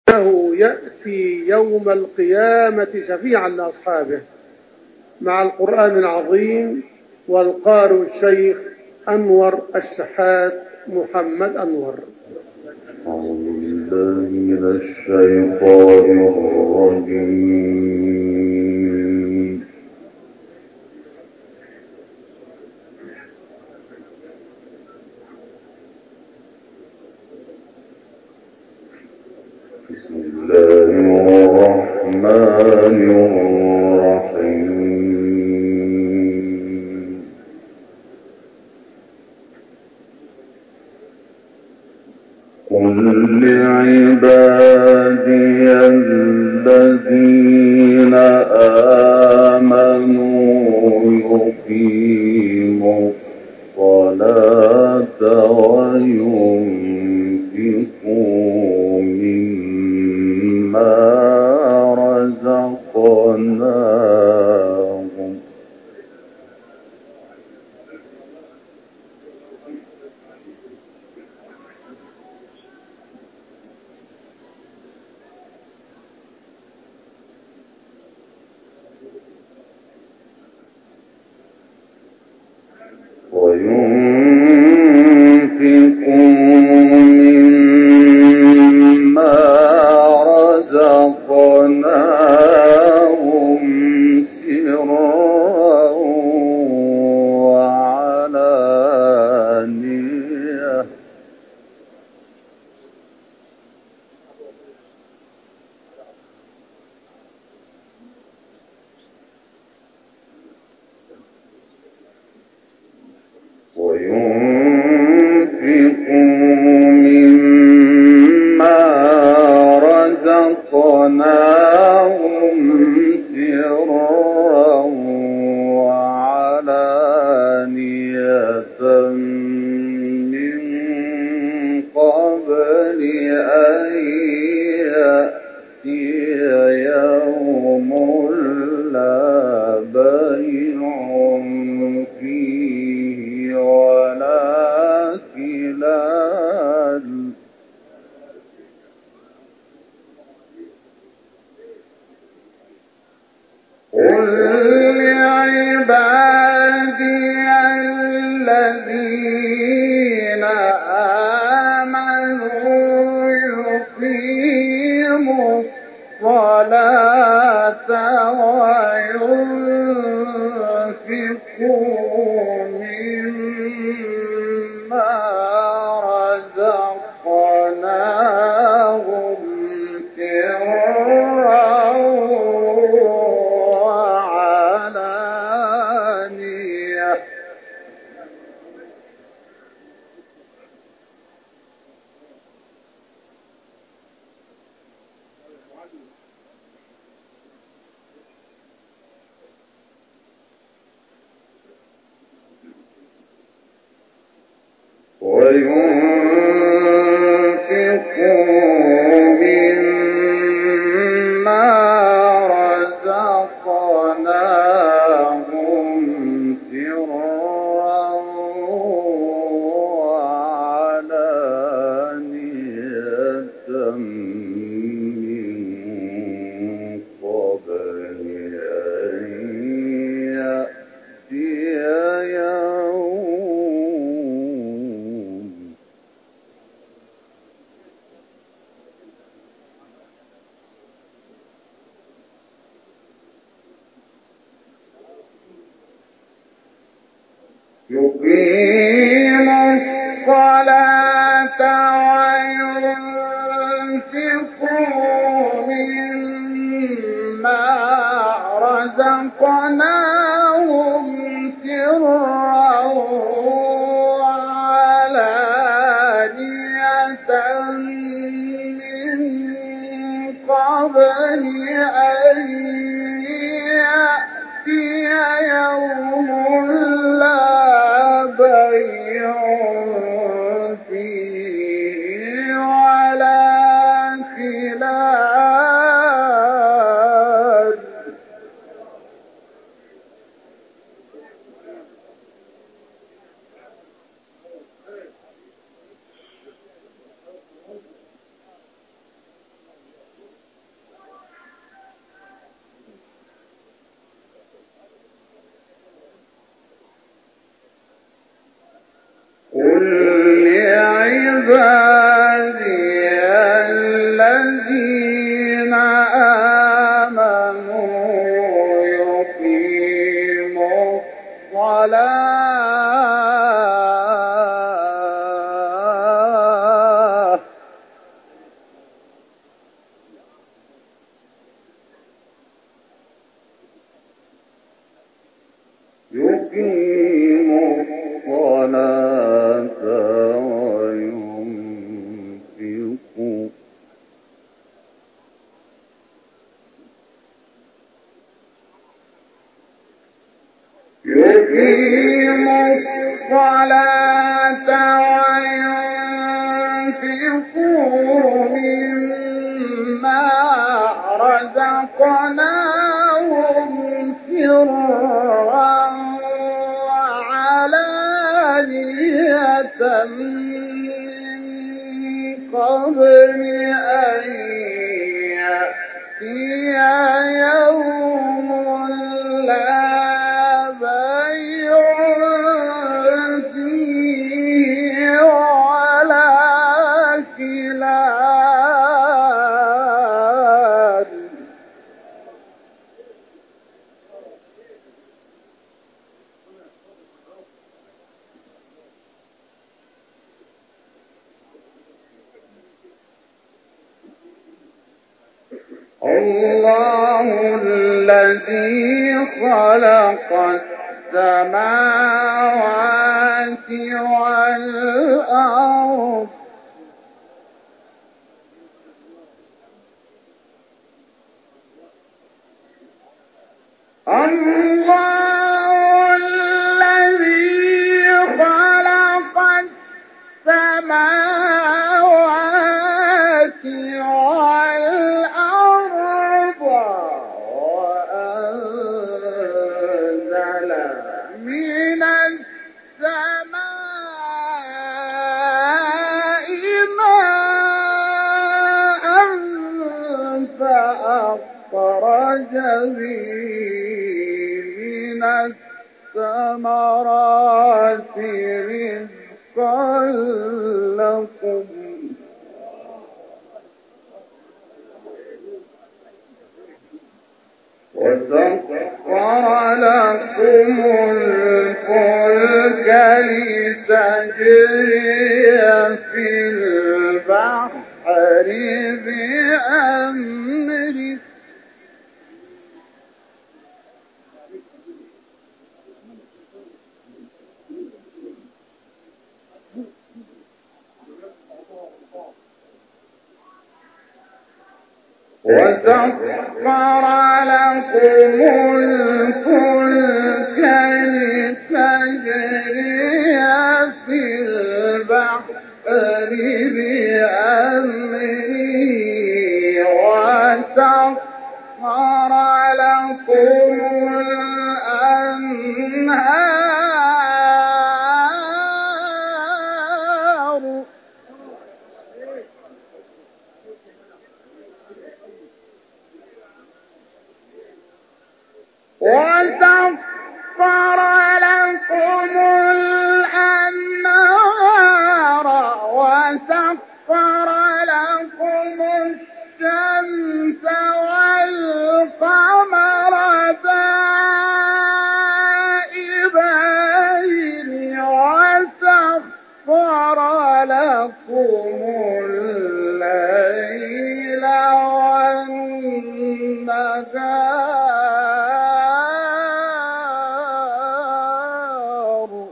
إنه يأتي يوم القيامة شفيعا لأصحابه، مع القرآن العظيم والقارئ الشيخ أنور الشحات محمد أنور. أعوذ بالله من الشيطان الرجيم. بسم الله الرحمن الرحيم. قل لعبادي الذين آمنوا يقيموا الصلاة وينفقوا مما رزقناهم سرا وعلانية من قبل أن يأتي يوم لا بيع فيه ولا خلال. قل لعبادي الذين آمنوا يقيموا الصلاة وينفقوا مما رزقناهم سرا وعلانية وينفقوا مما رزقناهم سرا وعلانية من قبل أن يأتي يوم يقيم الصلاة وينفقوا مما رزقناهم سرا وعلانية من قبل أن يأتي يوم لا بيع فيه ولا خلال. الذين آمنوا يقيموا الصلاة يقيموا الصلاة وينفقوا مما رزقناهم سرا وعلانية من قبل أن يأتي يوم لا بيع فيه ولا خلال الله الذي خلق السماوات والأرض الله الذي خلق السماوات والأرض وأنزل من السماء ماء فأخرج به من الثمرات رزقا لكم وسخر لكم الفلك لتجري في البحر بأمره وسخر لكم الفلك لتجري في البحر بأمره وسخر لكم الأنهار وسخر لكم الأنهار وسخر لكم الشمس والقمر دائبين وسخر لكم الليل والنهار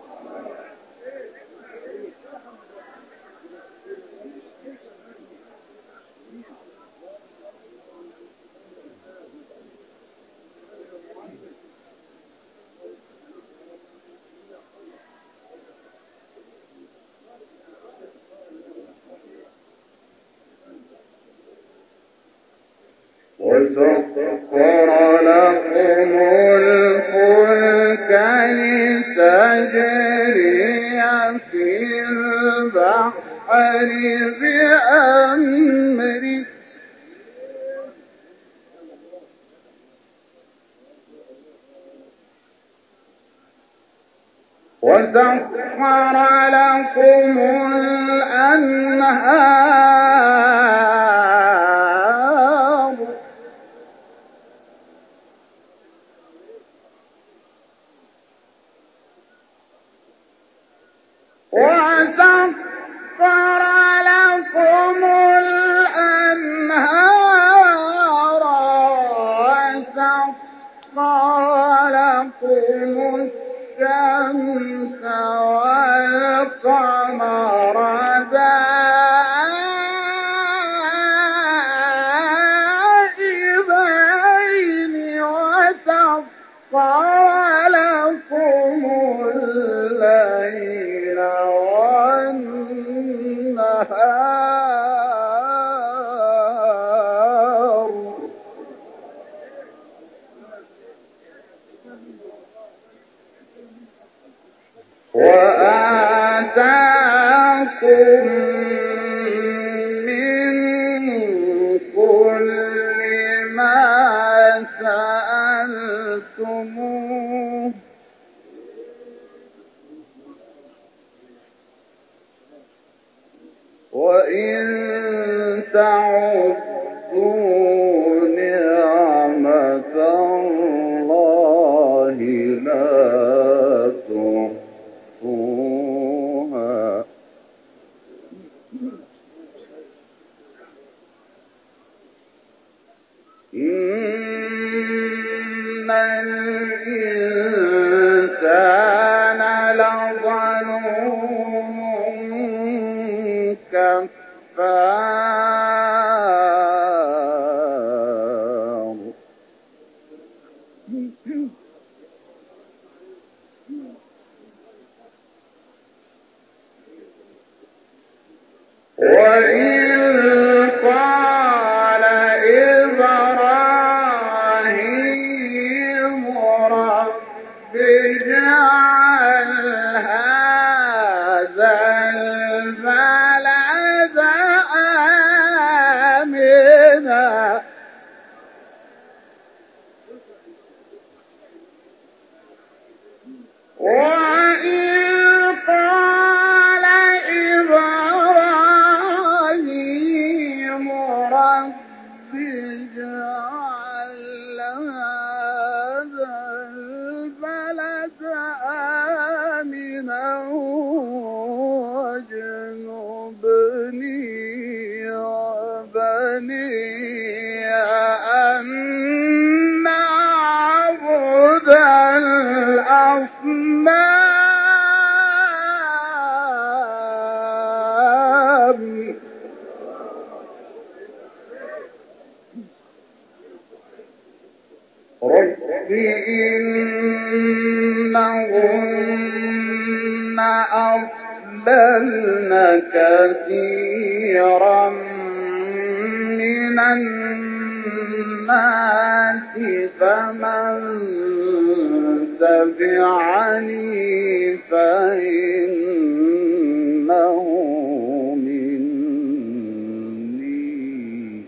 وسخر لكم الفلك لتجري في البحر بأمره وسخر لكم الأنهار وسخر لكم الأنهار وسخر لكم الشمس والقمر دائبين وسخر لكم الليل والنهار وآتاكم من كل ما سألتموه وإن تعدوا نعمة الله لا تحصوها إن الإنسان لظلوم كفار وإذ قال إبراهيم رب اجعل هذا البلد آمنا وإذ قال إبراهيم رب اجعل هذا البلد آمنا واجنبني وبني أن نعبد الأصنام رب إنهن أضللن كثيرا من الناس فمن تبعني فإنه مني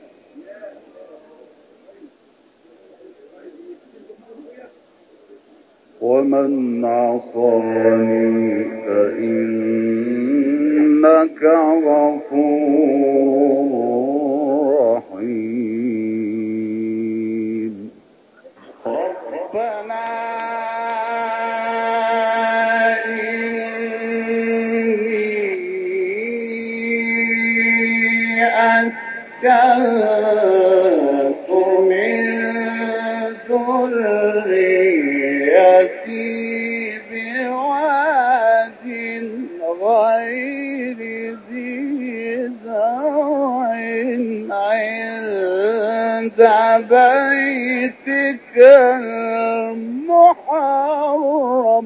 ومن عصاني فإنك غفور رحيم ربنا إني أسكنت من ذريتي بواد غير ذي زرع عند بيتك المحرم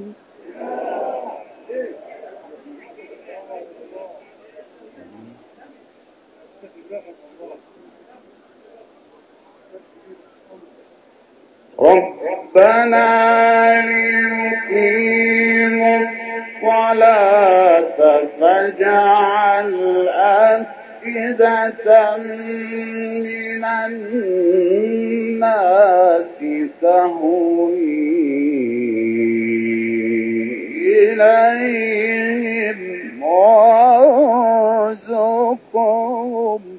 ربنا ليقيموا الصلاة فاجعل أفئدة من الناس تهوي إليهم وارزقهم